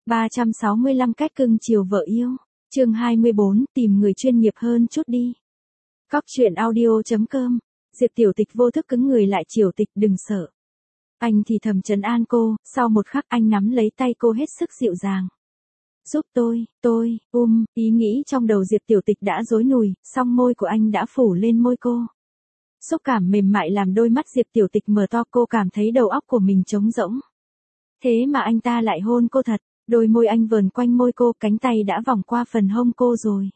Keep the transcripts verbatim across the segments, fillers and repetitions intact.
ba trăm sáu mươi lăm cách cưng chiều vợ yêu. Chương hai mươi bốn, tìm người chuyên nghiệp hơn chút đi. Cóc truyện audio chấm com. Diệp Tiểu Tịch vô thức cứng người lại, Tiểu Tịch đừng sợ. Anh thì thầm trấn an cô, sau một khắc anh nắm lấy tay cô hết sức dịu dàng. Giúp tôi, tôi, um, ý nghĩ trong đầu Diệp Tiểu Tịch đã rối nùi, song môi của anh đã phủ lên môi cô. Xúc cảm mềm mại làm đôi mắt Diệp Tiểu Tịch mở to, cô cảm thấy đầu óc của mình trống rỗng. Thế mà anh ta lại hôn cô thật, đôi môi anh vờn quanh môi cô, cánh tay đã vòng qua phần hông cô rồi.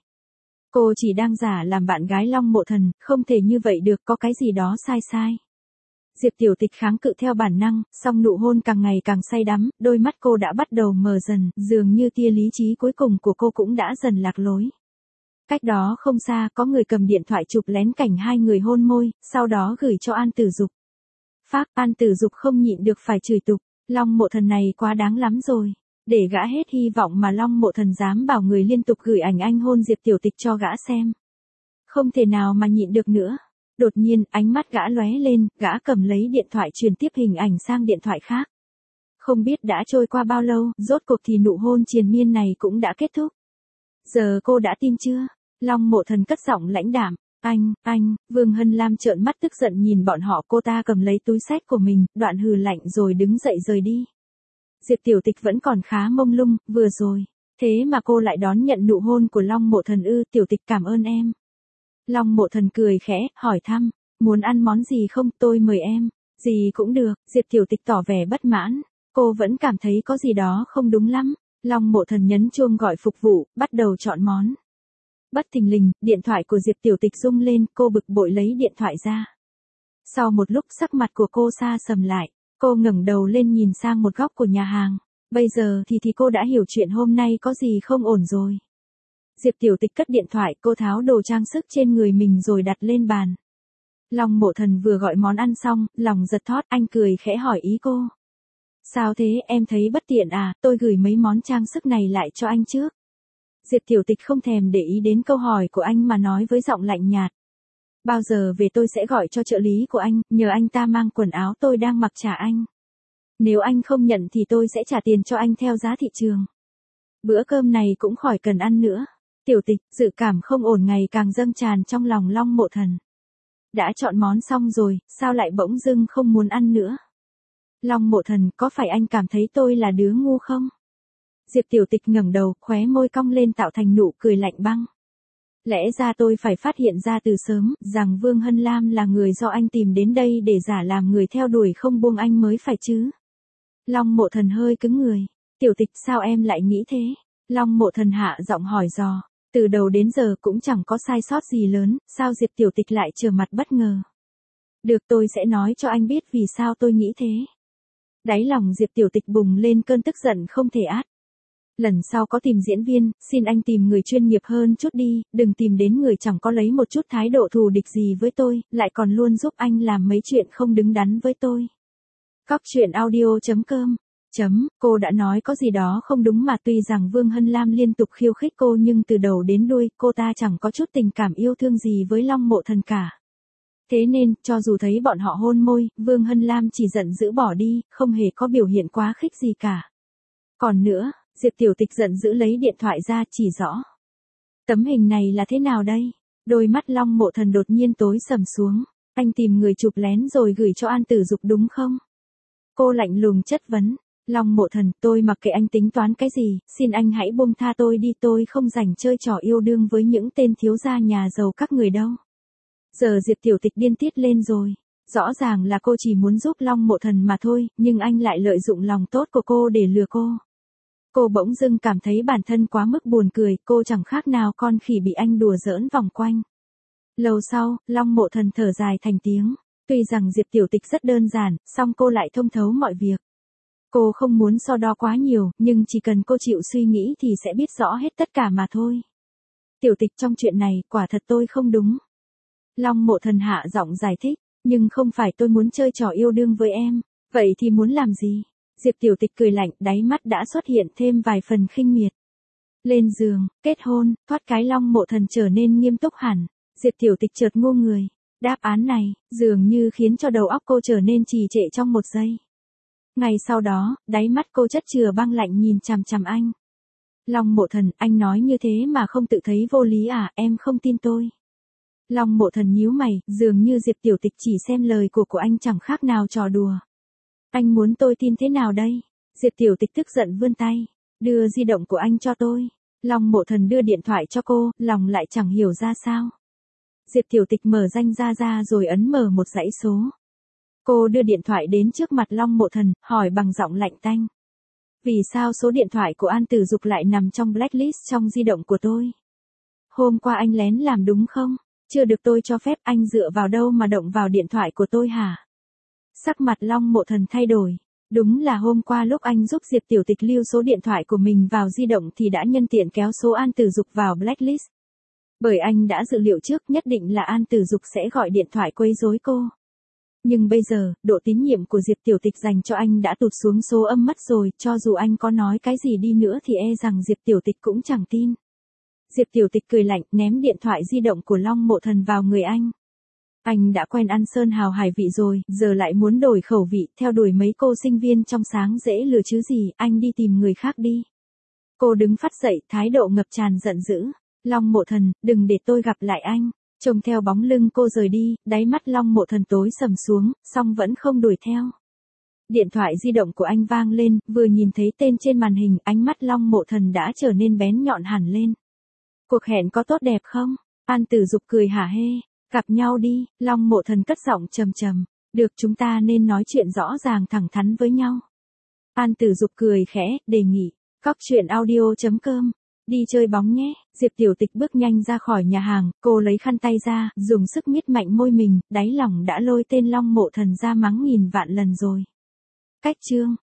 Cô chỉ đang giả làm bạn gái Long Mộ Thần, không thể như vậy được, có cái gì đó sai sai. Diệp Tiểu Tịch kháng cự theo bản năng, song nụ hôn càng ngày càng say đắm, đôi mắt cô đã bắt đầu mờ dần, dường như tia lý trí cuối cùng của cô cũng đã dần lạc lối. Cách đó không xa, có người cầm điện thoại chụp lén cảnh hai người hôn môi, sau đó gửi cho An Tử Dục. Phác, An Tử Dục không nhịn được phải chửi tục, Long Mộ Thần này quá đáng lắm rồi. Để gã hết hy vọng mà Long Mộ Thần dám bảo người liên tục gửi ảnh anh hôn Diệp Tiểu Tịch cho gã xem. Không thể nào mà nhịn được nữa. Đột nhiên, ánh mắt gã lóe lên, gã cầm lấy điện thoại truyền tiếp hình ảnh sang điện thoại khác. Không biết đã trôi qua bao lâu, rốt cuộc thì nụ hôn triền miên này cũng đã kết thúc. Giờ cô đã tin chưa? Long Mộ Thần cất giọng lãnh đạm. Anh, anh, Vương Hân Lam trợn mắt tức giận nhìn bọn họ, cô ta cầm lấy túi xách của mình, đoạn hừ lạnh rồi đứng dậy rời đi. Diệp Tiểu Tịch vẫn còn khá mông lung, vừa rồi. Thế mà cô lại đón nhận nụ hôn của Long Mộ Thần ư? Tiểu Tịch cảm ơn em. Long Mộ Thần cười khẽ, hỏi thăm, muốn ăn món gì không, tôi mời em. Gì cũng được, Diệp Tiểu Tịch tỏ vẻ bất mãn. Cô vẫn cảm thấy có gì đó không đúng lắm. Long Mộ Thần nhấn chuông gọi phục vụ, bắt đầu chọn món. Bất thình lình, điện thoại của Diệp Tiểu Tịch rung lên, cô bực bội lấy điện thoại ra. Sau một lúc sắc mặt của cô sa sầm lại, cô ngẩng đầu lên nhìn sang một góc của nhà hàng. Bây giờ thì thì cô đã hiểu chuyện hôm nay có gì không ổn rồi. Diệp Tiểu Tịch cất điện thoại, cô tháo đồ trang sức trên người mình rồi đặt lên bàn. Long Mộ Thần vừa gọi món ăn xong, lòng giật thót, anh cười khẽ hỏi ý cô. Sao thế, em thấy bất tiện à, tôi gửi mấy món trang sức này lại cho anh trước. Diệp Tiểu Tịch không thèm để ý đến câu hỏi của anh mà nói với giọng lạnh nhạt. Bao giờ về tôi sẽ gọi cho trợ lý của anh, nhờ anh ta mang quần áo tôi đang mặc trả anh. Nếu anh không nhận thì tôi sẽ trả tiền cho anh theo giá thị trường. Bữa cơm này cũng khỏi cần ăn nữa. Tiểu Tịch, dự cảm không ổn ngày càng dâng tràn trong lòng Long Mộ Thần. Đã chọn món xong rồi, sao lại bỗng dưng không muốn ăn nữa? Long Mộ Thần, có phải anh cảm thấy tôi là đứa ngu không? Diệp Tiểu Tịch ngẩng đầu, khóe môi cong lên tạo thành nụ cười lạnh băng. Lẽ ra tôi phải phát hiện ra từ sớm, rằng Vương Hân Lam là người do anh tìm đến đây để giả làm người theo đuổi không buông anh mới phải chứ. Long Mộ Thần hơi cứng người. Tiểu Tịch, sao em lại nghĩ thế? Long Mộ Thần hạ giọng hỏi dò. Từ đầu đến giờ cũng chẳng có sai sót gì lớn, sao Diệp Tiểu Tịch lại trở mặt bất ngờ? Được, tôi sẽ nói cho anh biết vì sao tôi nghĩ thế. Đáy lòng Diệp Tiểu Tịch bùng lên cơn tức giận không thể át. Lần sau có tìm diễn viên, xin anh tìm người chuyên nghiệp hơn chút đi, đừng tìm đến người chẳng có lấy một chút thái độ thù địch gì với tôi, lại còn luôn giúp anh làm mấy chuyện không đứng đắn với tôi. Cóc truyện audio chấm com. Chấm, cô đã nói có gì đó không đúng mà, tuy rằng Vương Hân Lam liên tục khiêu khích cô nhưng từ đầu đến đuôi, cô ta chẳng có chút tình cảm yêu thương gì với Long Mộ Thần cả. Thế nên, cho dù thấy bọn họ hôn môi, Vương Hân Lam chỉ giận dữ bỏ đi, không hề có biểu hiện quá khích gì cả. Còn nữa, Diệp Tiểu Tịch giận dữ lấy điện thoại ra chỉ rõ. Tấm hình này là thế nào đây? Đôi mắt Long Mộ Thần đột nhiên tối sầm xuống. Anh tìm người chụp lén rồi gửi cho An Tử Dục đúng không? Cô lạnh lùng chất vấn. Long Mộ Thần, tôi mặc kệ anh tính toán cái gì, xin anh hãy buông tha tôi đi, tôi không rảnh chơi trò yêu đương với những tên thiếu gia nhà giàu các người đâu. Giờ Diệp Tiểu Tịch điên tiết lên rồi. Rõ ràng là cô chỉ muốn giúp Long Mộ Thần mà thôi, nhưng anh lại lợi dụng lòng tốt của cô để lừa cô. Cô bỗng dưng cảm thấy bản thân quá mức buồn cười, cô chẳng khác nào con khỉ bị anh đùa giỡn vòng quanh. Lâu sau, Long Mộ Thần thở dài thành tiếng. Tuy rằng Diệp Tiểu Tịch rất đơn giản, song cô lại thông thấu mọi việc. Cô không muốn so đo quá nhiều, nhưng chỉ cần cô chịu suy nghĩ thì sẽ biết rõ hết tất cả mà thôi. Tiểu Tịch, trong chuyện này, quả thật tôi không đúng. Long Mộ Thần hạ giọng giải thích, nhưng không phải tôi muốn chơi trò yêu đương với em. Vậy thì muốn làm gì? Diệp Tiểu Tịch cười lạnh, đáy mắt đã xuất hiện thêm vài phần khinh miệt. Lên giường, kết hôn, thoát cái. Long Mộ Thần trở nên nghiêm túc hẳn. Diệp Tiểu Tịch chợt ngu người. Đáp án này, dường như khiến cho đầu óc cô trở nên trì trệ trong một giây. Ngay sau đó, đáy mắt cô chất chứa băng lạnh nhìn chằm chằm anh. Long Mộ Thần, anh nói như thế mà không tự thấy vô lý à, em không tin tôi. Long Mộ Thần nhíu mày, dường như Diệp Tiểu Tịch chỉ xem lời của của anh chẳng khác nào trò đùa. Anh muốn tôi tin thế nào đây? Diệp Tiểu Tịch tức giận vươn tay, đưa di động của anh cho tôi. Long Mộ Thần đưa điện thoại cho cô, lòng lại chẳng hiểu ra sao. Diệp Tiểu Tịch mở danh ra ra rồi ấn mở một dãy số. Cô đưa điện thoại đến trước mặt Long Mộ Thần, hỏi bằng giọng lạnh tanh. Vì sao số điện thoại của An Tử Dục lại nằm trong blacklist trong di động của tôi? Hôm qua anh lén làm đúng không? Chưa được tôi cho phép, anh dựa vào đâu mà động vào điện thoại của tôi hả? Sắc mặt Long Mộ Thần thay đổi. Đúng là hôm qua lúc anh giúp Diệp Tiểu Tịch lưu số điện thoại của mình vào di động thì đã nhân tiện kéo số An Tử Dục vào blacklist. Bởi anh đã dự liệu trước nhất định là An Tử Dục sẽ gọi điện thoại quấy rối cô. Nhưng bây giờ, độ tín nhiệm của Diệp Tiểu Tịch dành cho anh đã tụt xuống số âm mất rồi, cho dù anh có nói cái gì đi nữa thì e rằng Diệp Tiểu Tịch cũng chẳng tin. Diệp Tiểu Tịch cười lạnh, ném điện thoại di động của Long Mộ Thần vào người anh. Anh đã quen ăn sơn hào hải vị rồi, giờ lại muốn đổi khẩu vị, theo đuổi mấy cô sinh viên trong sáng dễ lừa chứ gì, anh đi tìm người khác đi. Cô đứng phát dậy, thái độ ngập tràn giận dữ. Long Mộ Thần, đừng để tôi gặp lại anh. Trông theo bóng lưng cô rời đi, đáy mắt Long Mộ Thần tối sầm xuống, song vẫn không đuổi theo. Điện thoại di động của anh vang lên, vừa nhìn thấy tên trên màn hình, ánh mắt Long Mộ Thần đã trở nên bén nhọn hẳn lên. Cuộc hẹn có tốt đẹp không? An Tử Dục cười hả hê. Gặp nhau đi, Long Mộ Thần cất giọng trầm trầm. Được, chúng ta nên nói chuyện rõ ràng thẳng thắn với nhau. An Tử Dục cười khẽ, đề nghị. Cóc truyện audio chấm com. Đi chơi bóng nhé. Diệp Tiểu Tịch bước nhanh ra khỏi nhà hàng, cô lấy khăn tay ra, dùng sức miết mạnh môi mình, đáy lòng đã lôi tên Long Mộ Thần ra mắng nghìn vạn lần rồi. Cách chương.